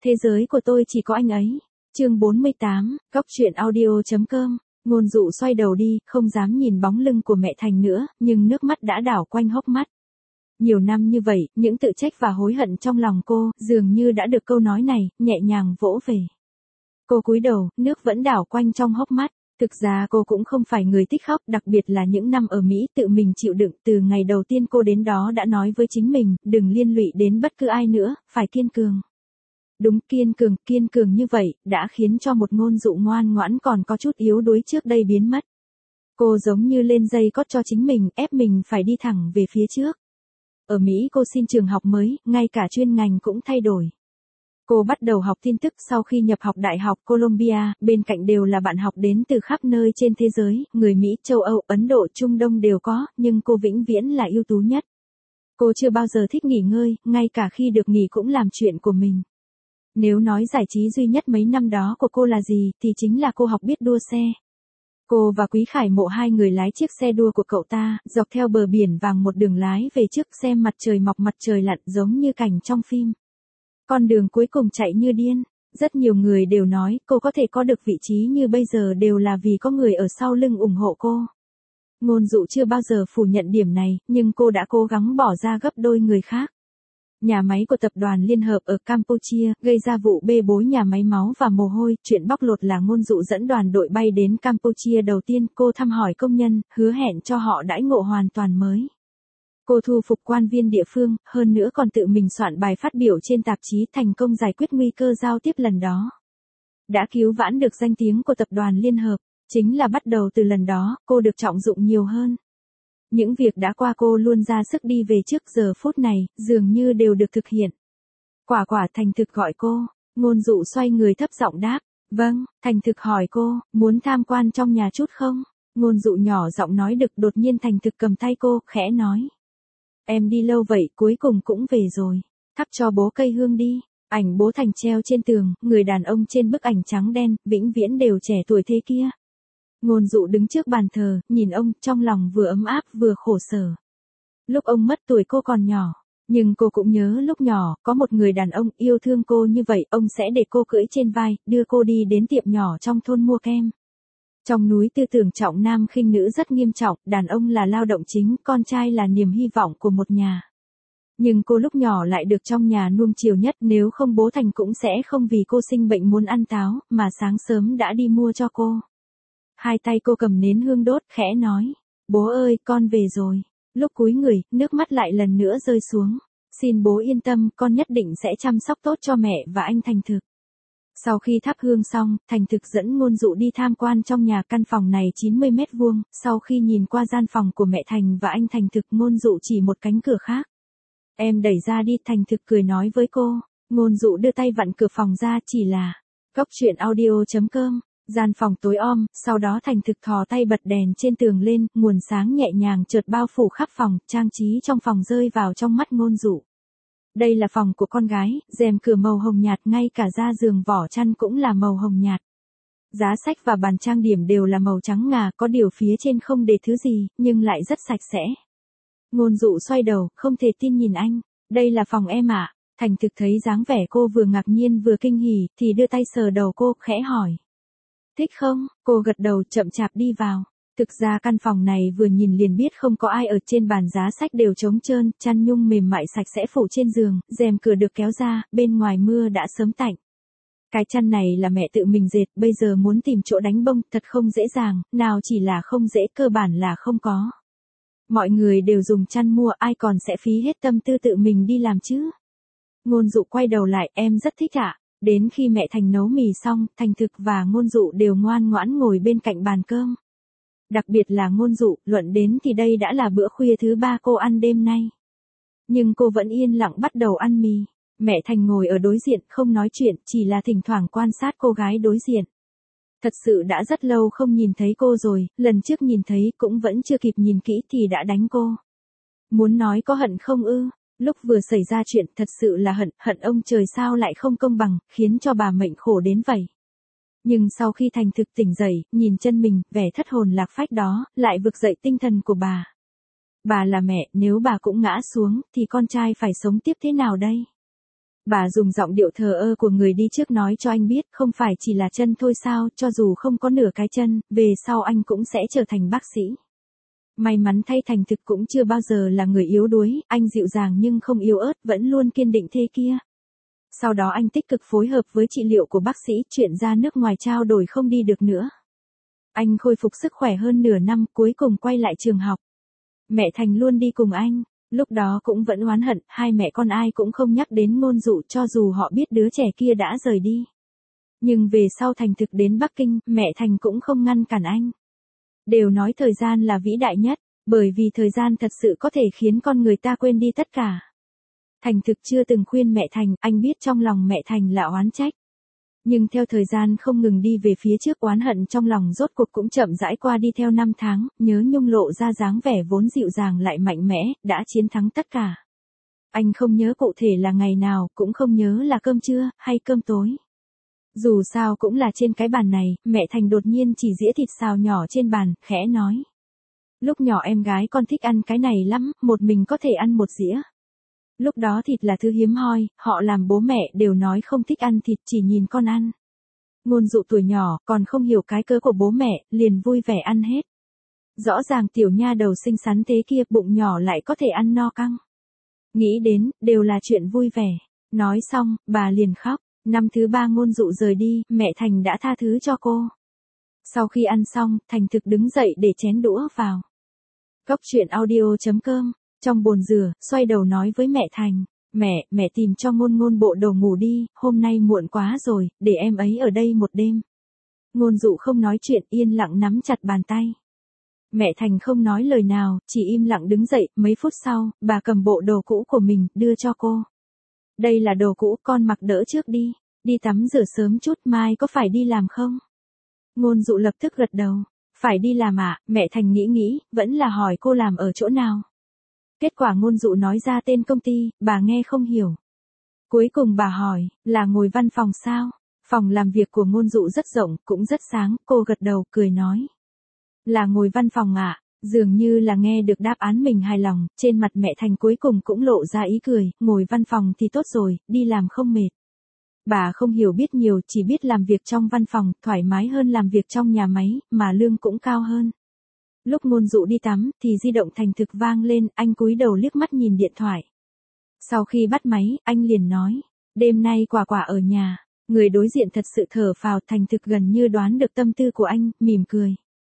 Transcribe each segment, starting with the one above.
Thế giới của tôi chỉ có anh ấy. Chương 48, Góc truyện audio.com. Ngôn Dụ xoay đầu đi, không dám nhìn bóng lưng của mẹ Thành nữa, nhưng nước mắt đã đảo quanh hốc mắt. Nhiều năm như vậy, những tự trách và hối hận trong lòng cô, dường như đã được câu nói này, nhẹ nhàng vỗ về. Cô cúi đầu, nước vẫn đảo quanh trong hốc mắt. Thực ra cô cũng không phải người thích khóc, đặc biệt là những năm ở Mỹ tự mình chịu đựng. Từ ngày đầu tiên cô đến đó đã nói với chính mình, đừng liên lụy đến bất cứ ai nữa, phải kiên cường. Đúng, kiên cường như vậy, đã khiến cho một Ngôn Dụ ngoan ngoãn còn có chút yếu đuối trước đây biến mất. Cô giống như lên dây cót cho chính mình, ép mình phải đi thẳng về phía trước. Ở Mỹ cô xin trường học mới, ngay cả chuyên ngành cũng thay đổi. Cô bắt đầu học tin tức sau khi nhập học Đại học Columbia, bên cạnh đều là bạn học đến từ khắp nơi trên thế giới, người Mỹ, châu Âu, Ấn Độ, Trung Đông đều có, nhưng cô vĩnh viễn là ưu tú nhất. Cô chưa bao giờ thích nghỉ ngơi, ngay cả khi được nghỉ cũng làm chuyện của mình. Nếu nói giải trí duy nhất mấy năm đó của cô là gì, thì chính là cô học biết đua xe. Cô và Quý Khải Mộ hai người lái chiếc xe đua của cậu ta, dọc theo bờ biển vàng một đường lái về trước xem mặt trời mọc mặt trời lặn giống như cảnh trong phim. Con đường cuối cùng chạy như điên. Rất nhiều người đều nói cô có thể có được vị trí như bây giờ đều là vì có người ở sau lưng ủng hộ cô. Ngôn Dụ chưa bao giờ phủ nhận điểm này, nhưng cô đã cố gắng bỏ ra gấp đôi người khác. Nhà máy của tập đoàn Liên Hợp ở Campuchia gây ra vụ bê bối nhà máy máu và mồ hôi, chuyện bóc lột là Ngôn Dụ dẫn đoàn đội bay đến Campuchia đầu tiên, cô thăm hỏi công nhân, hứa hẹn cho họ đãi ngộ hoàn toàn mới. Cô thu phục quan viên địa phương, hơn nữa còn tự mình soạn bài phát biểu trên tạp chí, thành công giải quyết nguy cơ giao tiếp lần đó. Đã cứu vãn được danh tiếng của tập đoàn Liên Hợp, chính là bắt đầu từ lần đó, cô được trọng dụng nhiều hơn. Những việc đã qua cô luôn ra sức đi về trước, giờ phút này, dường như đều được thực hiện. Quả Thành Thực gọi cô, Ngôn Dụ xoay người thấp giọng đáp, vâng. Thành Thực hỏi cô, muốn tham quan trong nhà chút không? Ngôn Dụ nhỏ giọng nói được, đột nhiên Thành Thực cầm tay cô, khẽ nói. Em đi lâu vậy, cuối cùng cũng về rồi. Thắp cho bố cây hương đi. Ảnh bố Thành treo trên tường, người đàn ông trên bức ảnh trắng đen, vĩnh viễn đều trẻ tuổi thế kia. Ngôn Dụ đứng trước bàn thờ, nhìn ông, trong lòng vừa ấm áp vừa khổ sở. Lúc ông mất tuổi cô còn nhỏ, nhưng cô cũng nhớ lúc nhỏ, có một người đàn ông yêu thương cô như vậy, ông sẽ để cô cưỡi trên vai, đưa cô đi đến tiệm nhỏ trong thôn mua kem. Trong núi tư tưởng trọng nam khinh nữ rất nghiêm trọng, đàn ông là lao động chính, con trai là niềm hy vọng của một nhà. Nhưng cô lúc nhỏ lại được trong nhà nuông chiều nhất, nếu không bố Thành cũng sẽ không vì cô sinh bệnh muốn ăn táo, mà sáng sớm đã đi mua cho cô. Hai tay cô cầm nến hương đốt, khẽ nói, bố ơi, con về rồi. Lúc cúi người, nước mắt lại lần nữa rơi xuống. Xin bố yên tâm, con nhất định sẽ chăm sóc tốt cho mẹ và anh Thành Thực. Sau khi thắp hương xong, Thành Thực dẫn Ngôn Dụ đi tham quan trong nhà, căn phòng này 90 mét vuông, sau khi nhìn qua gian phòng của mẹ Thành và anh Thành Thực, Ngôn Dụ chỉ một cánh cửa khác. Em đẩy ra đi, Thành Thực cười nói với cô. Ngôn Dụ đưa tay vặn cửa phòng ra, chỉ là Góc truyện audio.com. Gian phòng tối om, sau đó Thành Thực thò tay bật đèn trên tường lên, nguồn sáng nhẹ nhàng chợt bao phủ khắp phòng, trang trí trong phòng rơi vào trong mắt Ngôn Dụ. Đây là phòng của con gái, rèm cửa màu hồng nhạt, ngay cả da giường vỏ chăn cũng là màu hồng nhạt. Giá sách và bàn trang điểm đều là màu trắng ngà, có điều phía trên không để thứ gì, nhưng lại rất sạch sẽ. Ngôn Dụ xoay đầu, không thể tin nhìn anh, đây là phòng em ạ. Thành Thực thấy dáng vẻ cô vừa ngạc nhiên vừa kinh hỉ, thì đưa tay sờ đầu cô, khẽ hỏi. Thích không? Cô gật đầu, chậm chạp đi vào. Thực ra căn phòng này vừa nhìn liền biết không có ai ở, trên bàn giá sách đều trống trơn, chăn nhung mềm mại sạch sẽ phủ trên giường, rèm cửa được kéo ra, bên ngoài mưa đã sớm tạnh. Cái chăn này là mẹ tự mình dệt, bây giờ muốn tìm chỗ đánh bông thật không dễ dàng, nào chỉ là không dễ, cơ bản là không có. Mọi người đều dùng chăn mua, ai còn sẽ phí hết tâm tư tự mình đi làm chứ? Ngôn Dụ quay đầu lại, em rất thích ạ. Đến khi mẹ Thành nấu mì xong, Thành Thực và Ngôn Dụ đều ngoan ngoãn ngồi bên cạnh bàn cơm. Đặc biệt là Ngôn Dụ, luận đến thì đây đã là bữa khuya thứ 3 cô ăn đêm nay. Nhưng cô vẫn yên lặng bắt đầu ăn mì. Mẹ Thành ngồi ở đối diện, không nói chuyện, chỉ là thỉnh thoảng quan sát cô gái đối diện. Thật sự đã rất lâu không nhìn thấy cô rồi, lần trước nhìn thấy cũng vẫn chưa kịp nhìn kỹ thì đã đánh cô. Muốn nói có hận không ư? Lúc vừa xảy ra chuyện thật sự là hận ông trời sao lại không công bằng, khiến cho bà mệnh khổ đến vậy. Nhưng sau khi Thành Thực tỉnh dậy, nhìn chân mình, vẻ thất hồn lạc phách đó, lại vực dậy tinh thần của bà. Bà là mẹ, nếu bà cũng ngã xuống, thì con trai phải sống tiếp thế nào đây? Bà dùng giọng điệu thờ ơ của người đi trước nói cho anh biết không phải chỉ là chân thôi sao, cho dù không có nửa cái chân, về sau anh cũng sẽ trở thành bác sĩ. May mắn thay Thành Thực cũng chưa bao giờ là người yếu đuối, anh dịu dàng nhưng không yếu ớt, vẫn luôn kiên định thế kia. Sau đó anh tích cực phối hợp với trị liệu của bác sĩ, chuyện ra nước ngoài trao đổi không đi được nữa. Anh khôi phục sức khỏe hơn nửa năm, cuối cùng quay lại trường học. Mẹ Thành luôn đi cùng anh, lúc đó cũng vẫn oán hận, hai mẹ con ai cũng không nhắc đến Ngôn Dụ cho dù họ biết đứa trẻ kia đã rời đi. Nhưng về sau Thành Thực đến Bắc Kinh, mẹ Thành cũng không ngăn cản anh. Đều nói thời gian là vĩ đại nhất, bởi vì thời gian thật sự có thể khiến con người ta quên đi tất cả. Thành Thực chưa từng khuyên mẹ Thành, anh biết trong lòng mẹ Thành là oán trách. Nhưng theo thời gian không ngừng đi về phía trước, oán hận trong lòng rốt cuộc cũng chậm rãi qua đi. Theo năm tháng, Nhớ Nhung lộ ra dáng vẻ vốn dịu dàng lại mạnh mẽ, đã chiến thắng tất cả. Anh không nhớ cụ thể là ngày nào, cũng không nhớ là cơm trưa, hay cơm tối. Dù sao cũng là trên cái bàn này, mẹ Thành đột nhiên chỉ dĩa thịt xào nhỏ trên bàn, khẽ nói. Lúc nhỏ em gái con thích ăn cái này lắm, một mình có thể ăn một dĩa. Lúc đó thịt là thứ hiếm hoi, họ làm bố mẹ đều nói không thích ăn thịt, chỉ nhìn con ăn. Ngôn Dụ tuổi nhỏ, còn không hiểu cái cớ của bố mẹ, liền vui vẻ ăn hết. Rõ ràng tiểu nha đầu xinh xắn thế kia, bụng nhỏ lại có thể ăn no căng. Nghĩ đến, đều là chuyện vui vẻ. Nói xong, bà liền khóc. Năm thứ 3 Ngôn Dụ rời đi, mẹ Thành đã tha thứ cho cô. Sau khi ăn xong, Thành Thực đứng dậy để chén đũa vào. Góc truyện audio.com. Trong bồn rửa, xoay đầu nói với mẹ Thành. Mẹ tìm cho Ngôn Ngôn bộ đồ ngủ đi, hôm nay muộn quá rồi, để em ấy ở đây một đêm. Ngôn Dụ không nói chuyện, yên lặng nắm chặt bàn tay. Mẹ Thành không nói lời nào, chỉ im lặng đứng dậy. Mấy phút sau, bà cầm bộ đồ cũ của mình, đưa cho cô. Đây là đồ cũ, con mặc đỡ trước đi. Đi tắm rửa sớm chút, mai có phải đi làm không? Ngôn Dụ lập tức gật đầu. Phải đi làm à? Mẹ Thành nghĩ, vẫn là hỏi cô làm ở chỗ nào. Kết quả Ngôn Dụ nói ra tên công ty, bà nghe không hiểu. Cuối cùng bà hỏi, là ngồi văn phòng sao? Phòng làm việc của Ngôn Dụ rất rộng, cũng rất sáng, cô gật đầu, cười nói. Là ngồi văn phòng à? Dường như là nghe được đáp án mình hài lòng, trên mặt mẹ Thành cuối cùng cũng lộ ra ý cười, ngồi văn phòng thì tốt rồi, đi làm không mệt. Bà không hiểu biết nhiều, chỉ biết làm việc trong văn phòng, thoải mái hơn làm việc trong nhà máy, mà lương cũng cao hơn. Lúc Ngôn Dụ đi tắm, thì di động Thành Thực vang lên, anh cúi đầu liếc mắt nhìn điện thoại. Sau khi bắt máy, anh liền nói, đêm nay Quả Quả ở nhà. Người đối diện thật sự thở phào. Thành Thực gần như đoán được tâm tư của anh, mỉm cười.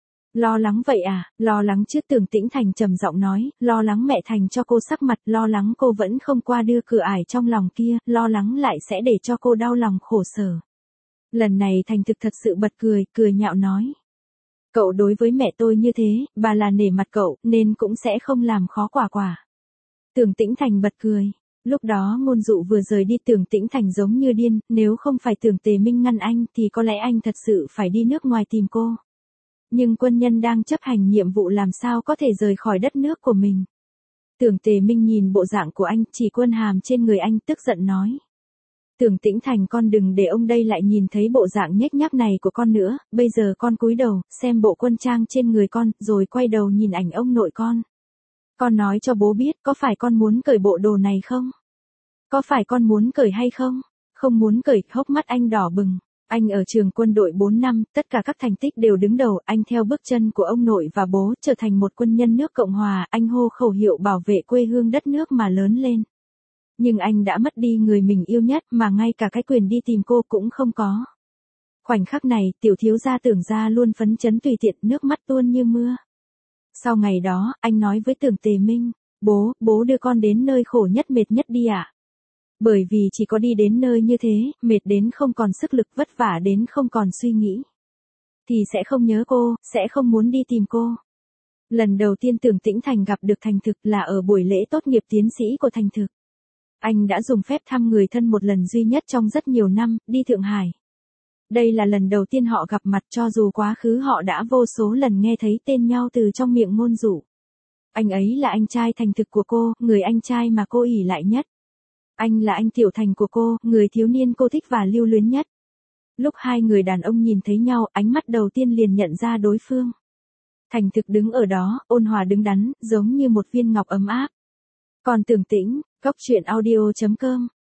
Lo lắng vậy à? Lo lắng chứ? Tưởng Tĩnh Thành trầm giọng nói, lo lắng mẹ Thành cho cô sắc mặt, lo lắng cô vẫn không qua đưa cửa ải trong lòng kia, lo lắng lại sẽ để cho cô đau lòng khổ sở. Lần này Thành Thực thật sự bật cười nhạo nói. Cậu đối với mẹ tôi như thế, bà là nể mặt cậu, nên cũng sẽ không làm khó Quả Quả. Tưởng Tĩnh Thành bật cười. Lúc đó Ngôn Dụ vừa rời đi, Tưởng Tĩnh Thành giống như điên, nếu không phải Tưởng Tề Minh ngăn anh thì có lẽ anh thật sự phải đi nước ngoài tìm cô. Nhưng quân nhân đang chấp hành nhiệm vụ làm sao có thể rời khỏi đất nước của mình. Tưởng Tề Minh nhìn bộ dạng của anh, chỉ quân hàm trên người anh, tức giận nói. Tưởng Tĩnh Thành, con đừng để ông đây lại nhìn thấy bộ dạng nhếch nhác này của con nữa, bây giờ con cúi đầu, xem bộ quân trang trên người con, rồi quay đầu nhìn ảnh ông nội con. Con nói cho bố biết, có phải con muốn cởi bộ đồ này không? Có phải con muốn cởi hay không? Không muốn cởi. Hốc mắt anh đỏ bừng. Anh ở trường quân đội 4 năm, tất cả các thành tích đều đứng đầu, anh theo bước chân của ông nội và bố, trở thành một quân nhân nước Cộng Hòa, anh hô khẩu hiệu bảo vệ quê hương đất nước mà lớn lên. Nhưng anh đã mất đi người mình yêu nhất, mà ngay cả cái quyền đi tìm cô cũng không có. Khoảnh khắc này, tiểu thiếu gia Tưởng gia luôn phấn chấn tùy tiện, nước mắt tuôn như mưa. Sau ngày đó, anh nói với Tưởng Tề Minh, bố đưa con đến nơi khổ nhất mệt nhất đi ạ. Bởi vì chỉ có đi đến nơi như thế, mệt đến không còn sức lực, vất vả đến không còn suy nghĩ, thì sẽ không nhớ cô, sẽ không muốn đi tìm cô. Lần đầu tiên Tưởng Tĩnh Thành gặp được Thành Thực là ở buổi lễ tốt nghiệp tiến sĩ của Thành Thực. Anh đã dùng phép thăm người thân một lần duy nhất trong rất nhiều năm, đi Thượng Hải. Đây là lần đầu tiên họ gặp mặt, cho dù quá khứ họ đã vô số lần nghe thấy tên nhau từ trong miệng Ngôn Dụ. Anh ấy là anh trai Thành Thực của cô, người anh trai mà cô ỷ lại nhất. Anh là anh Tiểu Thành của cô, người thiếu niên cô thích và lưu luyến nhất. Lúc hai người đàn ông nhìn thấy nhau, ánh mắt đầu tiên liền nhận ra đối phương. Thành Thực đứng ở đó, ôn hòa đứng đắn, giống như một viên ngọc ấm áp. Còn Tưởng Tĩnh, góc truyện audio.com.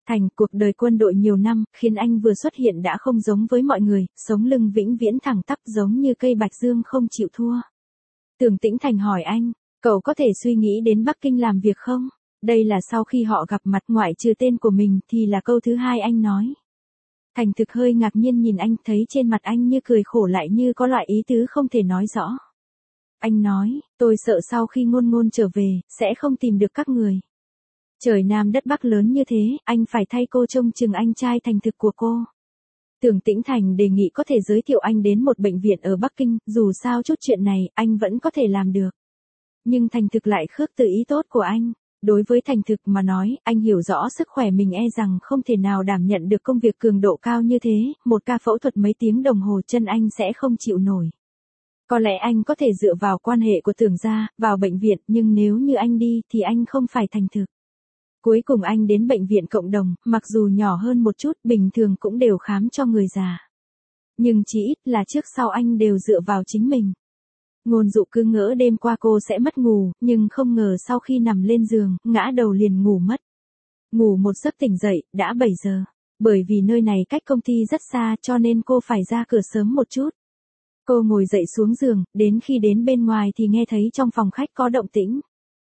Thành, cuộc đời quân đội nhiều năm, khiến anh vừa xuất hiện đã không giống với mọi người, sống lưng vĩnh viễn thẳng tắp giống như cây bạch dương không chịu thua. Tưởng Tĩnh Thành hỏi anh, cậu có thể suy nghĩ đến Bắc Kinh làm việc không? Đây là sau khi họ gặp mặt, ngoại trừ tên của mình thì là câu thứ hai anh nói. Thành thực hơi ngạc nhiên nhìn anh, thấy trên mặt anh như cười khổ lại như có loại ý tứ không thể nói rõ. Anh nói, tôi sợ sau khi Ngôn Ngôn trở về, sẽ không tìm được các người. Trời Nam đất Bắc lớn như thế, anh phải thay cô trông chừng anh trai Thành thực của cô. Tưởng Tĩnh Thành đề nghị có thể giới thiệu anh đến một bệnh viện ở Bắc Kinh, dù sao chút chuyện này, anh vẫn có thể làm được. Nhưng Thành thực lại khước từ ý tốt của anh. Đối với Thành thực mà nói, anh hiểu rõ sức khỏe mình e rằng không thể nào đảm nhận được công việc cường độ cao như thế, một ca phẫu thuật mấy tiếng đồng hồ chân anh sẽ không chịu nổi. Có lẽ anh có thể dựa vào quan hệ của Tưởng gia, vào bệnh viện, nhưng nếu như anh đi thì anh không phải Thành thực. Cuối cùng anh đến bệnh viện cộng đồng, mặc dù nhỏ hơn một chút, bình thường cũng đều khám cho người già. Nhưng chỉ ít là trước sau anh đều dựa vào chính mình. Ngôn Dụ cứ ngỡ đêm qua cô sẽ mất ngủ, nhưng không ngờ sau khi nằm lên giường, ngã đầu liền ngủ mất. Ngủ một giấc tỉnh dậy, đã 7 giờ. Bởi vì nơi này cách công ty rất xa cho nên cô phải ra cửa sớm một chút. Cô ngồi dậy xuống giường, đến khi đến bên ngoài thì nghe thấy trong phòng khách có động tĩnh.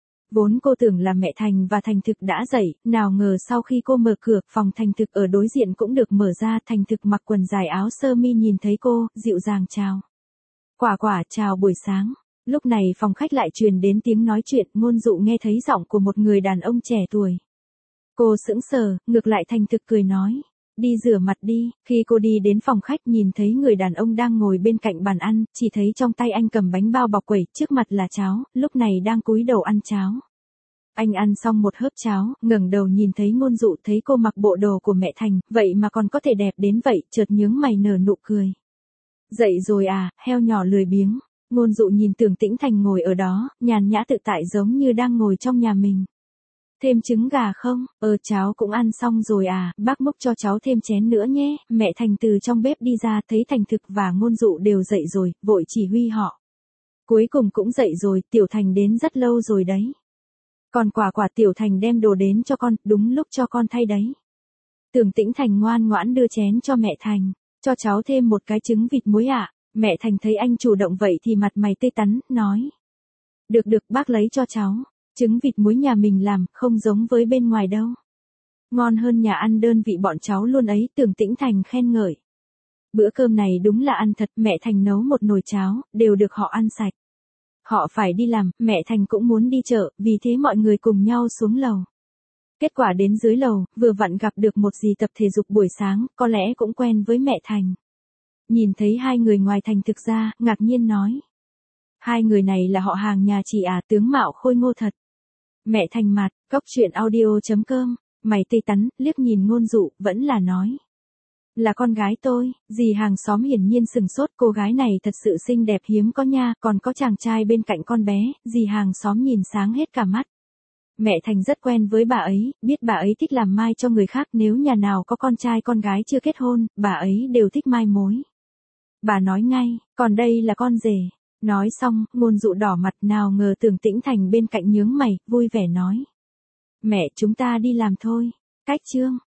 Vốn cô tưởng là mẹ Thành và Thành thực đã dậy, nào ngờ sau khi cô mở cửa, phòng Thành thực ở đối diện cũng được mở ra. Thành thực mặc quần dài áo sơ mi nhìn thấy cô, dịu dàng chào. Quả quả, chào buổi sáng. Lúc này phòng khách lại truyền đến tiếng nói chuyện, Ngôn Dụ nghe thấy giọng của một người đàn ông trẻ tuổi. Cô sững sờ, ngược lại Thành thực cười nói. Đi rửa mặt đi. Khi cô đi đến phòng khách nhìn thấy người đàn ông đang ngồi bên cạnh bàn ăn, chỉ thấy trong tay anh cầm bánh bao bọc quẩy, trước mặt là cháo, lúc này đang cúi đầu ăn cháo. Anh ăn xong một hớp cháo, ngẩng đầu nhìn thấy Ngôn Dụ, thấy cô mặc bộ đồ của mẹ Thành, vậy mà còn có thể đẹp đến vậy, chợt nhướng mày nở nụ cười. Dậy rồi à, heo nhỏ lười biếng. Ngôn Dụ nhìn Tưởng Tĩnh Thành ngồi ở đó, nhàn nhã tự tại giống như đang ngồi trong nhà mình. Thêm trứng gà không? Cháu cũng ăn xong rồi à, bác múc cho cháu thêm chén nữa nhé. Mẹ Thành từ trong bếp đi ra, thấy Thành thực và Ngôn Dụ đều dậy rồi, vội chỉ huy họ. Cuối cùng cũng dậy rồi, Tiểu Thành đến rất lâu rồi đấy. Còn quả quả, Tiểu Thành đem đồ đến cho con, đúng lúc cho con thay đấy. Tưởng Tĩnh Thành ngoan ngoãn đưa chén cho mẹ Thành. Cho cháu thêm một cái trứng vịt muối ạ. Mẹ Thành thấy anh chủ động vậy thì mặt mày tươi tắn, nói. Được được, bác lấy cho cháu. Trứng vịt muối nhà mình làm, không giống với bên ngoài đâu. Ngon hơn nhà ăn đơn vị bọn cháu luôn ấy, Tưởng Tĩnh Thành khen ngợi. Bữa cơm này đúng là ăn thật, mẹ Thành nấu một nồi cháo, đều được họ ăn sạch. Họ phải đi làm, mẹ Thành cũng muốn đi chợ, vì thế mọi người cùng nhau xuống lầu. Kết quả đến dưới lầu, vừa vặn gặp được một dì tập thể dục buổi sáng, có lẽ cũng quen với mẹ Thành. Nhìn thấy hai người ngoài Thành thực ra, ngạc nhiên nói. Hai người này là họ hàng nhà chị à, tướng mạo khôi ngô thật. Mẹ Thành mặt, coctruyện.audio.com, mày tươi tắn, liếc nhìn Ngôn Dụ, vẫn là nói. Là con gái tôi. Dì hàng xóm hiển nhiên sừng sốt, cô gái này thật sự xinh đẹp hiếm có nha, còn có chàng trai bên cạnh con bé. Dì hàng xóm nhìn sáng hết cả mắt. Mẹ Thành rất quen với bà ấy, biết bà ấy thích làm mai cho người khác, nếu nhà nào có con trai con gái chưa kết hôn, bà ấy đều thích mai mối. Bà nói ngay, còn đây là con rể. Nói xong, Ngôn Dụ đỏ mặt, nào ngờ Tưởng Tĩnh Thành bên cạnh nhướng mày, vui vẻ nói. Mẹ, chúng ta đi làm thôi. Cách chương.